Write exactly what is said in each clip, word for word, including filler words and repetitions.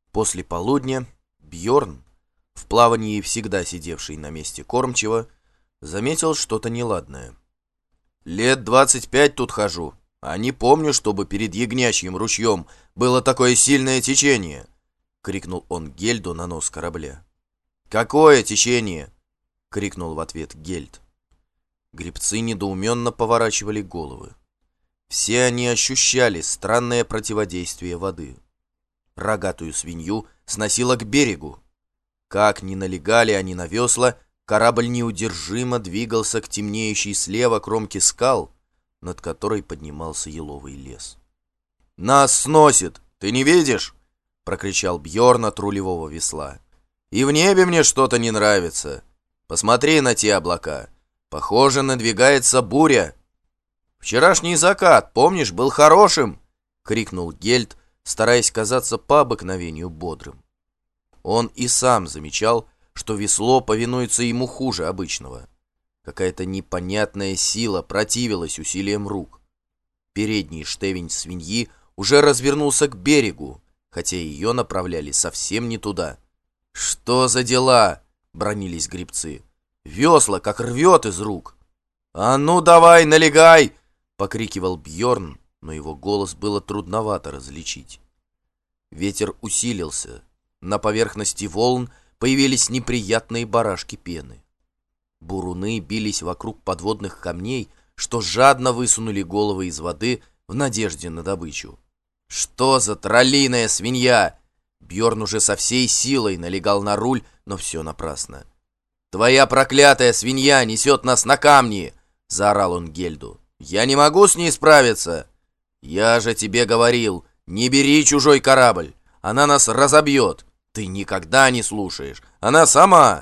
После полудня Бьорн, в плавании всегда сидевший на месте кормчего, заметил что-то неладное. «Лет двадцать пять тут хожу, а не помню, чтобы перед Ягнячьим ручьем было такое сильное течение!» — крикнул он Гельду на нос корабля. «Какое течение?» — крикнул в ответ Гельд. Гребцы недоуменно поворачивали головы. Все они ощущали странное противодействие воды. Рогатую свинью сносило к берегу. Как ни налегали они на весла, корабль неудержимо двигался к темнеющей слева кромке скал, над которой поднимался еловый лес. «Нас сносит! Ты не видишь?» — прокричал Бьорн от рулевого весла. «И в небе мне что-то не нравится. Посмотри на те облака. Похоже, надвигается буря». «Вчерашний закат, помнишь, был хорошим?» — крикнул Гельд, стараясь казаться по обыкновению бодрым. Он и сам замечал, что весло повинуется ему хуже обычного. Какая-то непонятная сила противилась усилиям рук. Передний штевень свиньи уже развернулся к берегу, хотя ее направляли совсем не туда. «Что за дела?» — бранились гребцы. «Весла как рвет из рук!» «А ну давай, налегай!» — покрикивал Бьорн, но его голос было трудновато различить. Ветер усилился. На поверхности волн появились неприятные барашки пены. Буруны бились вокруг подводных камней, что жадно высунули головы из воды в надежде на добычу. «Что за троллиная свинья?» Бьорн уже со всей силой налегал на руль, но все напрасно. «Твоя проклятая свинья несет нас на камни!» — заорал он Гельду. «Я не могу с ней справиться!» «Я же тебе говорил, не бери чужой корабль! Она нас разобьет! Ты никогда не слушаешь! Она сама!»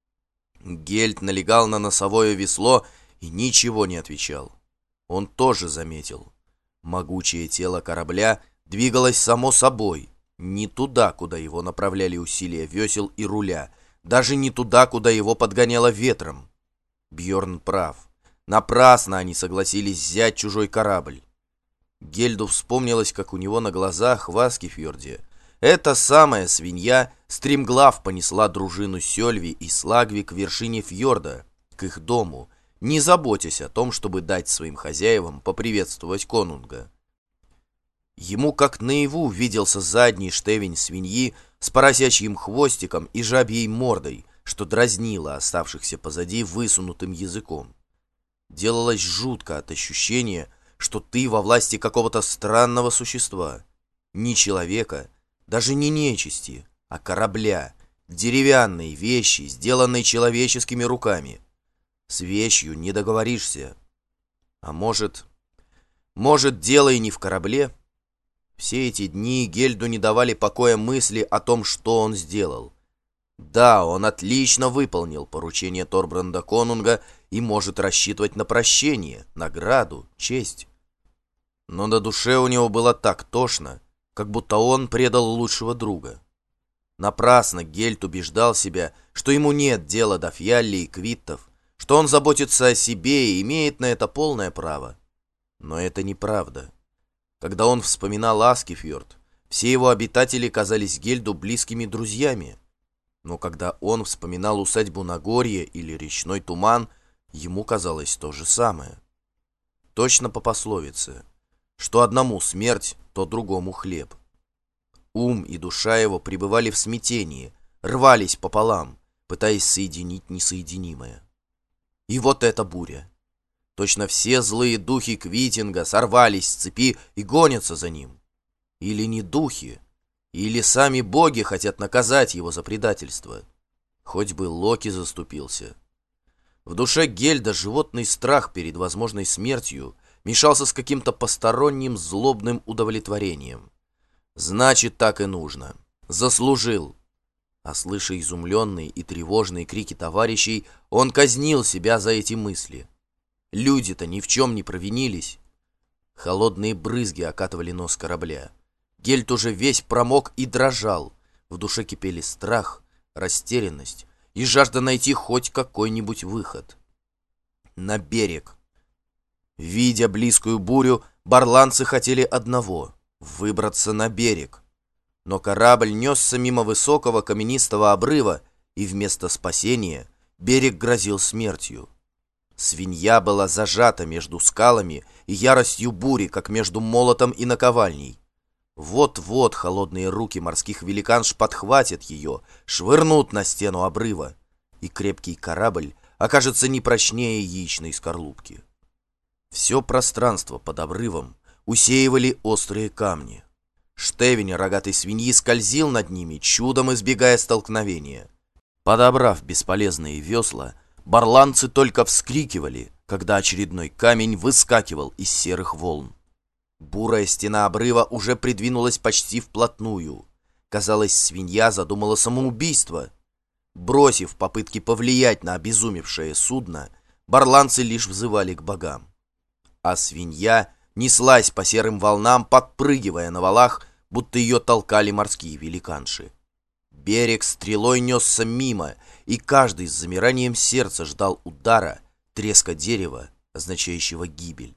Гельд налегал на носовое весло и ничего не отвечал. Он тоже заметил. Могучее тело корабля двигалось само собой, не туда, куда его направляли усилия весел и руля, даже не туда, куда его подгоняло ветром. Бьорн прав. Напрасно они согласились взять чужой корабль. Гельду вспомнилось, как у него на глазах в Аскифьорде эта самая свинья стремглав понесла дружину Сёльви и Слагви к вершине фьорда, к их дому, не заботясь о том, чтобы дать своим хозяевам поприветствовать конунга. Ему как наяву виделся задний штевень свиньи с поросячьим хвостиком и жабьей мордой, что дразнило оставшихся позади высунутым языком. Делалось жутко от ощущения, что ты во власти какого-то странного существа, не человека, даже не нечисти, а корабля, деревянной вещи, сделанной человеческими руками. С вещью не договоришься. А может, может, дело и не в корабле? Все эти дни Гельду не давали покоя мысли о том, что он сделал. Да, он отлично выполнил поручение Торбранда конунга и может рассчитывать на прощение, награду, честь. Но на душе у него было так тошно, как будто он предал лучшего друга. Напрасно Гельд убеждал себя, что ему нет дела до Фьялли и Квиттов, что он заботится о себе и имеет на это полное право. Но это неправда. Когда он вспоминал Аскифьорд, все его обитатели казались Гельду близкими друзьями. Но когда он вспоминал усадьбу Нагорье или речной туман, ему казалось то же самое. Точно по пословице, что одному смерть, то другому хлеб. Ум и душа его пребывали в смятении, рвались пополам, пытаясь соединить несоединимое. И вот эта буря. Точно все злые духи Квитинга сорвались с цепи и гонятся за ним. Или не духи, или сами боги хотят наказать его за предательство. Хоть бы Локи заступился. В душе Гельда животный страх перед возможной смертью мешался с каким-то посторонним злобным удовлетворением. Значит, так и нужно. Заслужил. А слыша изумленные и тревожные крики товарищей, он казнил себя за эти мысли. Люди-то ни в чем не провинились. Холодные брызги окатывали нос корабля. Гельд уже весь промок и дрожал. В душе кипели страх, растерянность и жажда найти хоть какой-нибудь выход. На берег. Видя близкую бурю, барланцы хотели одного — выбраться на берег. Но корабль несся мимо высокого каменистого обрыва, и вместо спасения берег грозил смертью. Свинья была зажата между скалами и яростью бури, как между молотом и наковальней. Вот-вот холодные руки морских великанш подхватят ее, швырнут на стену обрыва, и крепкий корабль окажется не прочнее яичной скорлупки. Все пространство под обрывом усеивали острые камни. Штевень рогатой свиньи скользил над ними, чудом избегая столкновения. Подобрав бесполезные весла, барланцы только вскрикивали, когда очередной камень выскакивал из серых волн. Бурая стена обрыва уже придвинулась почти вплотную. Казалось, свинья задумала самоубийство. Бросив попытки повлиять на обезумевшее судно, барланцы лишь взывали к богам. А свинья неслась по серым волнам, подпрыгивая на валах, будто ее толкали морские великанши. Берег стрелой несся мимо, и каждый с замиранием сердца ждал удара, треска дерева, означающего гибель.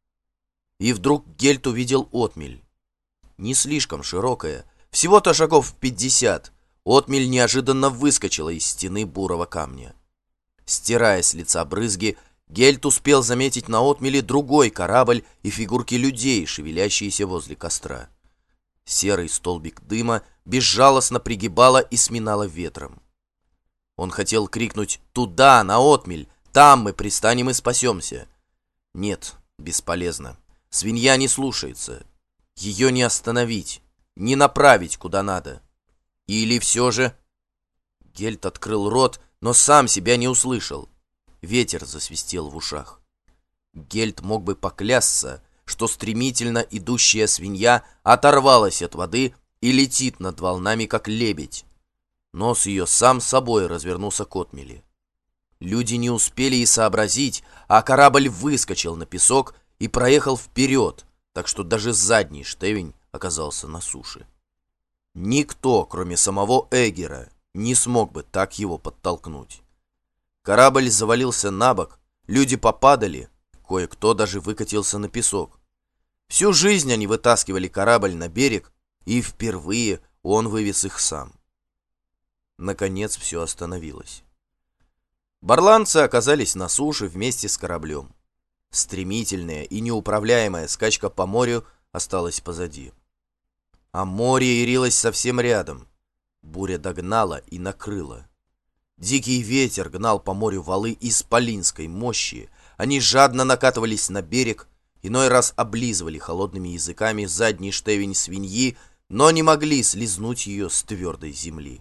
И вдруг Гельт увидел отмель. Не слишком широкая, всего-то шагов в пятьдесят, отмель неожиданно выскочила из стены бурого камня. Стирая с лица брызги, Гельт успел заметить на отмеле другой корабль и фигурки людей, шевелящиеся возле костра. Серый столбик дыма безжалостно пригибало и сминало ветром. Он хотел крикнуть «Туда, на отмель! Там мы пристанем и спасемся!» Нет, бесполезно. Свинья не слушается. Ее не остановить, не направить куда надо. Или все же... Гельт открыл рот, но сам себя не услышал. Ветер засвистел в ушах. Гельт мог бы поклясться, что стремительно идущая свинья оторвалась от воды и летит над волнами, как лебедь. Нос ее сам собой развернулся к отмели. Люди не успели и сообразить, а корабль выскочил на песок и проехал вперед, так что даже задний штевень оказался на суше. Никто, кроме самого Эггера, не смог бы так его подтолкнуть. Корабль завалился на бок, люди попадали, кое-кто даже выкатился на песок. Всю жизнь они вытаскивали корабль на берег, и впервые он вывез их сам. Наконец все остановилось. Барланцы оказались на суше вместе с кораблем. Стремительная и неуправляемая скачка по морю осталась позади. А море ярилось совсем рядом. Буря догнала и накрыла. Дикий ветер гнал по морю валы исполинской мощи. Они жадно накатывались на берег, иной раз облизывали холодными языками задний штевень свиньи, но не могли слизнуть ее с твердой земли.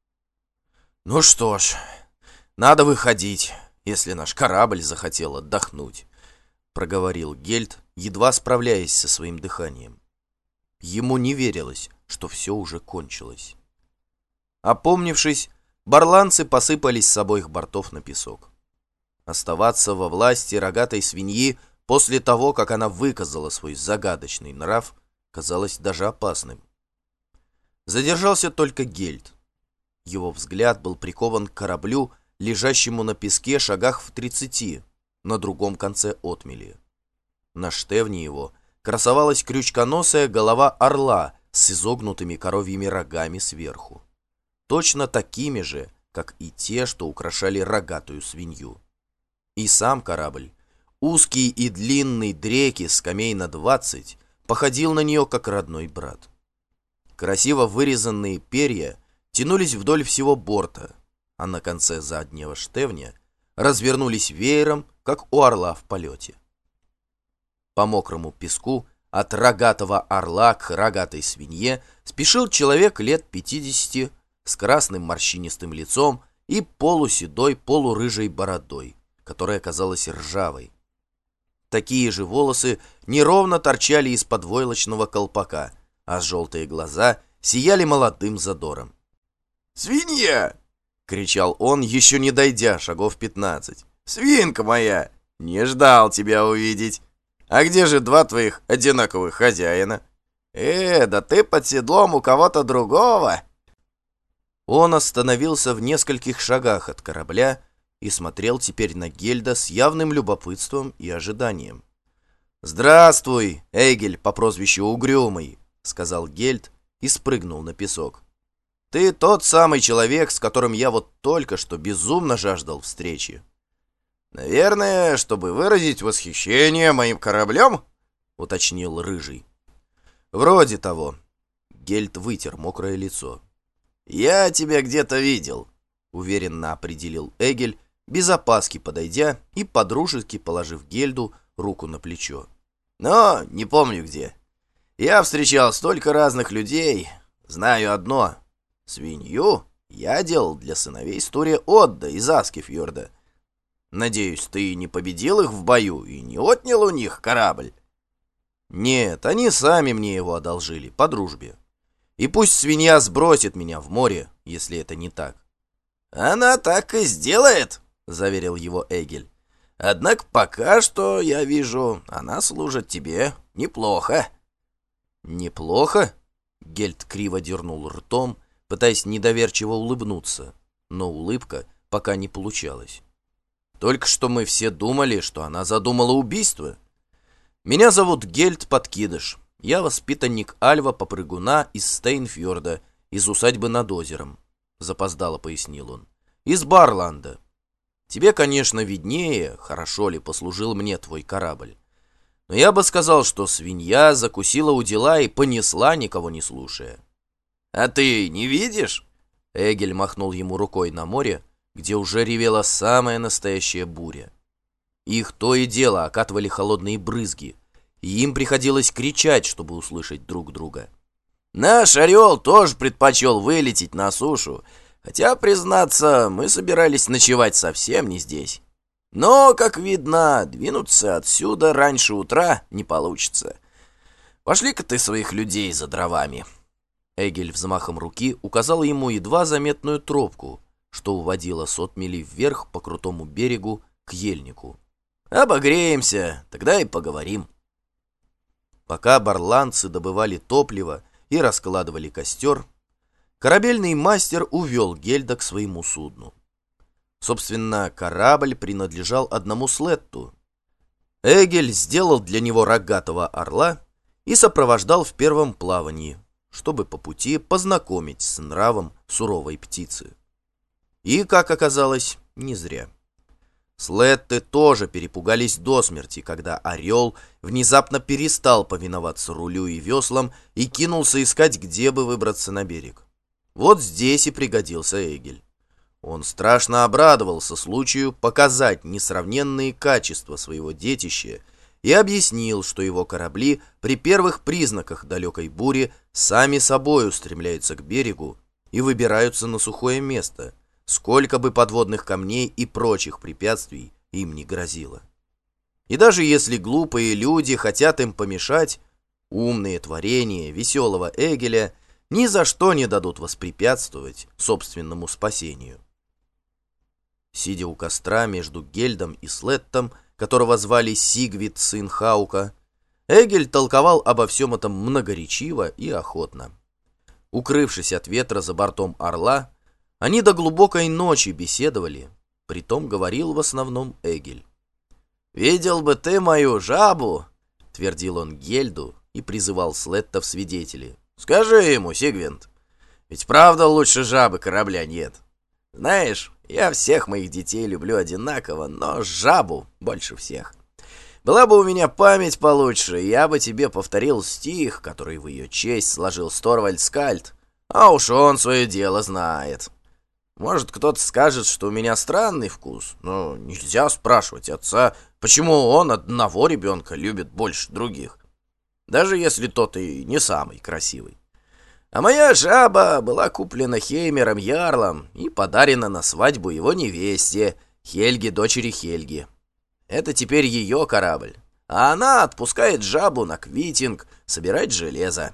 «Ну что ж, надо выходить, если наш корабль захотел отдохнуть», — проговорил Гельт, едва справляясь со своим дыханием. Ему не верилось, что все уже кончилось. Опомнившись, барланцы посыпались с обоих бортов на песок. Оставаться во власти рогатой свиньи после того, как она выказала свой загадочный нрав, казалось даже опасным. Задержался только Гельт. Его взгляд был прикован к кораблю, лежащему на песке шагах в тридцати, на другом конце отмели. На штевне его красовалась крючконосая голова орла с изогнутыми коровьими рогами сверху. Точно такими же, как и те, что украшали рогатую свинью. И сам корабль, узкий и длинный дреки скамей на двадцать, походил на нее, как родной брат. Красиво вырезанные перья тянулись вдоль всего борта, а на конце заднего штевня развернулись веером, как у орла в полете. По мокрому песку от рогатого орла к рогатой свинье спешил человек лет пятидесяти с красным морщинистым лицом и полуседой полурыжей бородой, которая казалась ржавой. Такие же волосы неровно торчали из-под войлочного колпака, а желтые глаза сияли молодым задором. «Свинья!» — кричал он, еще не дойдя шагов пятнадцать. «Свинка моя! Не ждал тебя увидеть! А где же два твоих одинаковых хозяина? Э, да ты под седлом у кого-то другого!» Он остановился в нескольких шагах от корабля и смотрел теперь на Гельда с явным любопытством и ожиданием. «Здравствуй, Эгель по прозвищу Угрюмый», — сказал Гельд и спрыгнул на песок. «Ты тот самый человек, с которым я вот только что безумно жаждал встречи». «Наверное, чтобы выразить восхищение моим кораблем?» — уточнил Рыжий. «Вроде того». Гельд вытер мокрое лицо. «Я тебя где-то видел», — уверенно определил Эгель, без опаски подойдя и подружески положив Гельду руку на плечо. «Но не помню где. Я встречал столько разных людей. Знаю одно. Свинью я делал для сыновей Стуре Отда из Аскефьорда. Надеюсь, ты не победил их в бою и не отнял у них корабль?» «Нет, они сами мне его одолжили, по дружбе. И пусть свинья сбросит меня в море, если это не так». «Она так и сделает», — заверил его Эгель. «Однако пока что, я вижу, она служит тебе неплохо». «Неплохо?» — Гельд криво дернул ртом, пытаясь недоверчиво улыбнуться, но улыбка пока не получалась. «Только что мы все думали, что она задумала убийство. Меня зовут Гельд Подкидыш. Я воспитанник Альва-попрыгуна из Стейнфьорда, из усадьбы над озером», — запоздало пояснил он. «Из Барланда. Тебе, конечно, виднее, хорошо ли послужил мне твой корабль. Но я бы сказал, что свинья закусила у дела и понесла, никого не слушая». «А ты не видишь?» Эгель махнул ему рукой на море, где уже ревела самая настоящая буря. Их то и дело окатывали холодные брызги, и им приходилось кричать, чтобы услышать друг друга. «Наш орел тоже предпочел вылететь на сушу, хотя, признаться, мы собирались ночевать совсем не здесь. Но, как видно, двинуться отсюда раньше утра не получится. Пошли-ка ты своих людей за дровами». Эгель взмахом руки указал ему едва заметную тропку, что уводила сотмели вверх по крутому берегу к ельнику. «Обогреемся, тогда и поговорим». Пока барландцы добывали топливо и раскладывали костер, корабельный мастер увел Гельда к своему судну. Собственно, корабль принадлежал одному Слетту. Эгель сделал для него рогатого орла и сопровождал в первом плавании, чтобы по пути познакомить с нравом суровой птицы. И, как оказалось, не зря. Слетты тоже перепугались до смерти, когда орел внезапно перестал повиноваться рулю и веслам и кинулся искать, где бы выбраться на берег. Вот здесь и пригодился Эгель. Он страшно обрадовался случаю показать несравненные качества своего детища и объяснил, что его корабли при первых признаках далекой бури сами собой устремляются к берегу и выбираются на сухое место, сколько бы подводных камней и прочих препятствий им не грозило. И даже если глупые люди хотят им помешать, умные творения веселого Эгеля ни за что не дадут воспрепятствовать собственному спасению. Сидя у костра между Гельдом и Слеттом, которого звали Сигвид, сын Хаука, Эгель толковал обо всем этом многоречиво и охотно. Укрывшись от ветра за бортом орла, они до глубокой ночи беседовали, притом говорил в основном Эгель. «Видел бы ты мою жабу!» — твердил он Гельду и призывал Слетта в свидетели. «Скажи ему, Сигвинд, ведь правда лучше жабы корабля нет. Знаешь, я всех моих детей люблю одинаково, но жабу больше всех. Была бы у меня память получше, я бы тебе повторил стих, который в ее честь сложил Сторвальд Скальд, а уж он свое дело знает. Может, кто-то скажет, что у меня странный вкус, но нельзя спрашивать отца, почему он одного ребенка любит больше других, даже если тот и не самый красивый. А моя жаба была куплена Хеймером Ярлом и подарена на свадьбу его невесте, Хельге, дочери Хельги. Это теперь ее корабль, а она отпускает жабу на Квитинг собирать железо».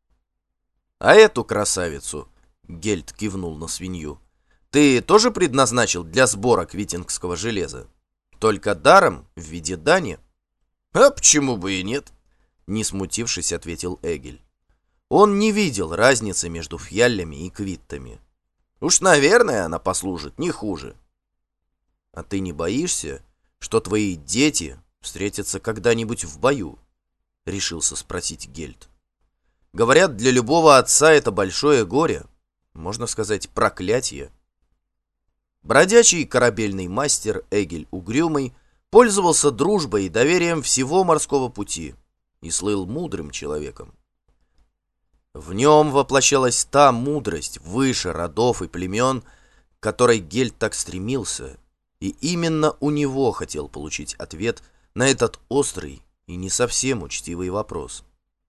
«А эту красавицу», — Гельд кивнул на свинью, — «ты тоже предназначил для сбора квитингского железа? Только даром, в виде дани?» «А почему бы и нет?» — не смутившись, ответил Эгель. Он не видел разницы между фьяллями и квиттами. «Уж, наверное, она послужит не хуже». «А ты не боишься, что твои дети встретятся когда-нибудь в бою?» — решился спросить Гельд. Говорят, для любого отца это большое горе, можно сказать, проклятие. Бродячий корабельный мастер Эгиль Угрюмый пользовался дружбой и доверием всего морского пути и слыл мудрым человеком. В нем воплощалась та мудрость выше родов и племен, к которой Гельд так стремился, и именно у него хотел получить ответ на этот острый и не совсем учтивый вопрос.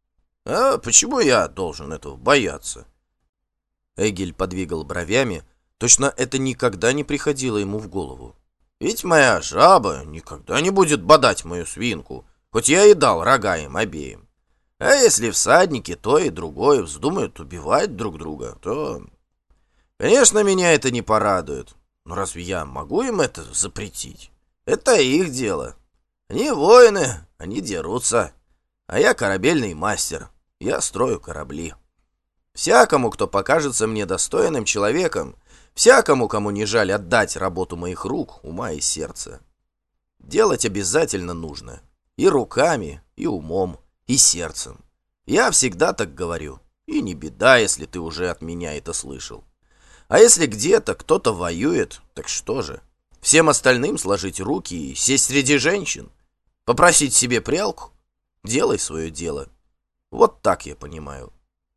«А почему я должен этого бояться?» Эгиль подвигал бровями, точно это никогда не приходило ему в голову. «Ведь моя жаба никогда не будет бодать мою свинку, хоть я и дал рога им обеим. А если всадники то и другое вздумают убивать друг друга, то... Конечно, меня это не порадует, но разве я могу им это запретить? Это их дело. Они воины, они дерутся, а я корабельный мастер, я строю корабли. Всякому, кто покажется мне достойным человеком, всякому, кому не жаль отдать работу моих рук, ума и сердца. Делать обязательно нужно, и руками, и умом, и сердцем. Я всегда так говорю, и не беда, если ты уже от меня это слышал. А если где-то кто-то воюет, так что же? Всем остальным сложить руки и сесть среди женщин? Попросить себе прялку? Делай свое дело. Вот так я понимаю.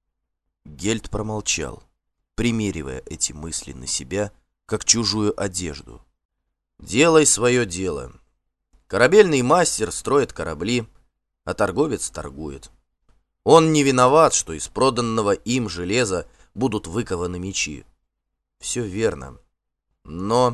Гельд промолчал, примеривая эти мысли на себя, как чужую одежду. Делай свое дело. Корабельный мастер строит корабли, а торговец торгует. Он не виноват, что из проданного им железа будут выкованы мечи. Все верно. Но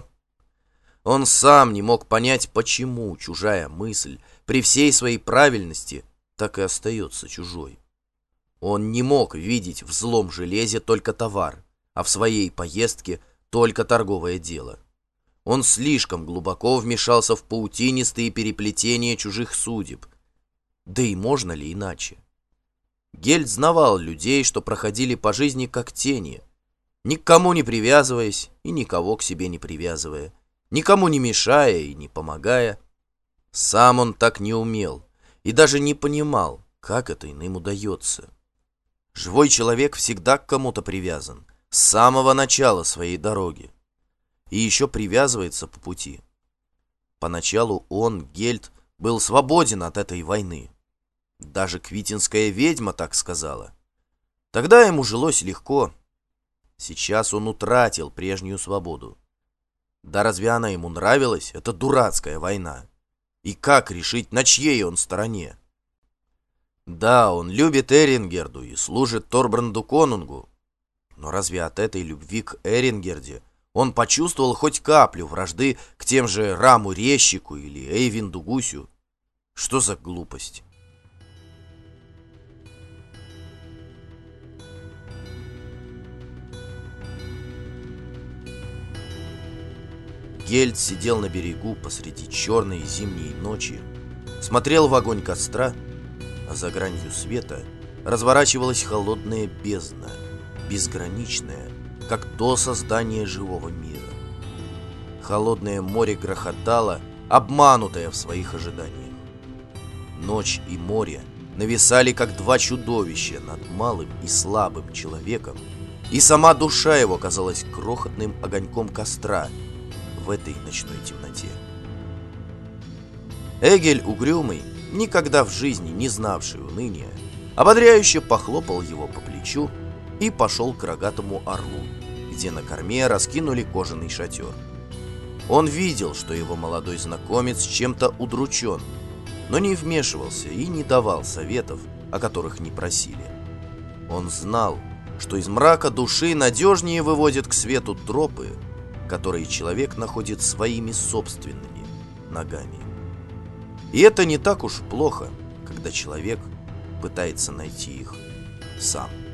он сам не мог понять, почему чужая мысль при всей своей правильности так и остается чужой. Он не мог видеть в злом железе только товар, а в своей поездке только торговое дело. Он слишком глубоко вмешался в паутинистые переплетения чужих судеб. Да и можно ли иначе? Гельд знавал людей, что проходили по жизни как тени, ни к кому не привязываясь и никого к себе не привязывая, никому не мешая и не помогая. Сам он так не умел и даже не понимал, как это иным удается. Живой человек всегда к кому-то привязан, с самого начала своей дороги, и еще привязывается по пути. Поначалу он, Гельд, был свободен от этой войны. Даже квитинская ведьма так сказала. Тогда ему жилось легко. Сейчас он утратил прежнюю свободу. Да разве она ему нравилась, эта дурацкая война? И как решить, на чьей он стороне? Да, он любит Эрингерду и служит Торбранду Конунгу. Но разве от этой любви к Эрингерде он почувствовал хоть каплю вражды к тем же Раму Резчику или Эйвинду Гусю? Что за глупость? Гельд сидел на берегу посреди черной зимней ночи, смотрел в огонь костра, а за гранью света разворачивалась холодная бездна, безграничная, как до создания живого мира. Холодное море грохотало, обманутое в своих ожиданиях. Ночь и море нависали, как два чудовища над малым и слабым человеком, и сама душа его казалась крохотным огоньком костра в этой ночной темноте. Эгиль Угрюмый, никогда в жизни не знавший уныния, ободряюще похлопал его по плечу и пошел к рогатому орлу, где на корме раскинули кожаный шатер. Он видел, что его молодой знакомец чем-то удручен, но не вмешивался и не давал советов, о которых не просили. Он знал, что из мрака души надежнее выводят к свету тропы, которые человек находит своими собственными ногами. И это не так уж плохо, когда человек пытается найти их сам.